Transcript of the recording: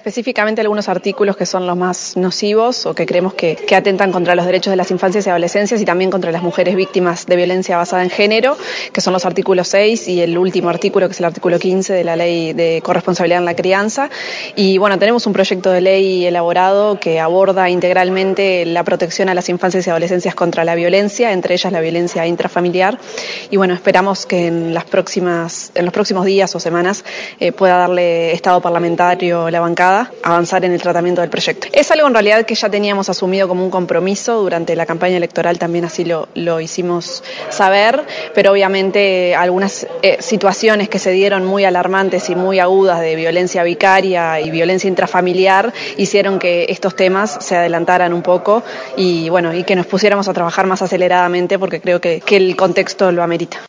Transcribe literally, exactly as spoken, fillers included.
específicamente algunos artículos que son los más nocivos o que creemos que, que atentan contra los derechos de las infancias y adolescencias y también contra las mujeres víctimas de violencia basada en género, que son los artículos seis y el último artículo, que es el artículo quince de la Ley de Corresponsabilidad en la Crianza. Y bueno, tenemos un proyecto de ley elaborado que aborda integralmente la protección a las infancias y adolescencias contra la violencia, entre ellas la violencia intrafamiliar. Y bueno, esperamos que en las próximas, en los próximos días o semanas eh, pueda darle estado parlamentario la bancada, avanzar en el tratamiento del proyecto. Es algo en realidad que ya teníamos asumido como un compromiso durante la campaña electoral, también así lo, lo hicimos saber, pero obviamente algunas eh, situaciones que se dieron muy alarmantes y muy agudas de violencia vicaria y violencia intrafamiliar hicieron que estos temas se adelantaran un poco y bueno, y que nos pusiéramos a trabajar más aceleradamente porque creo que, que el contexto lo amerita.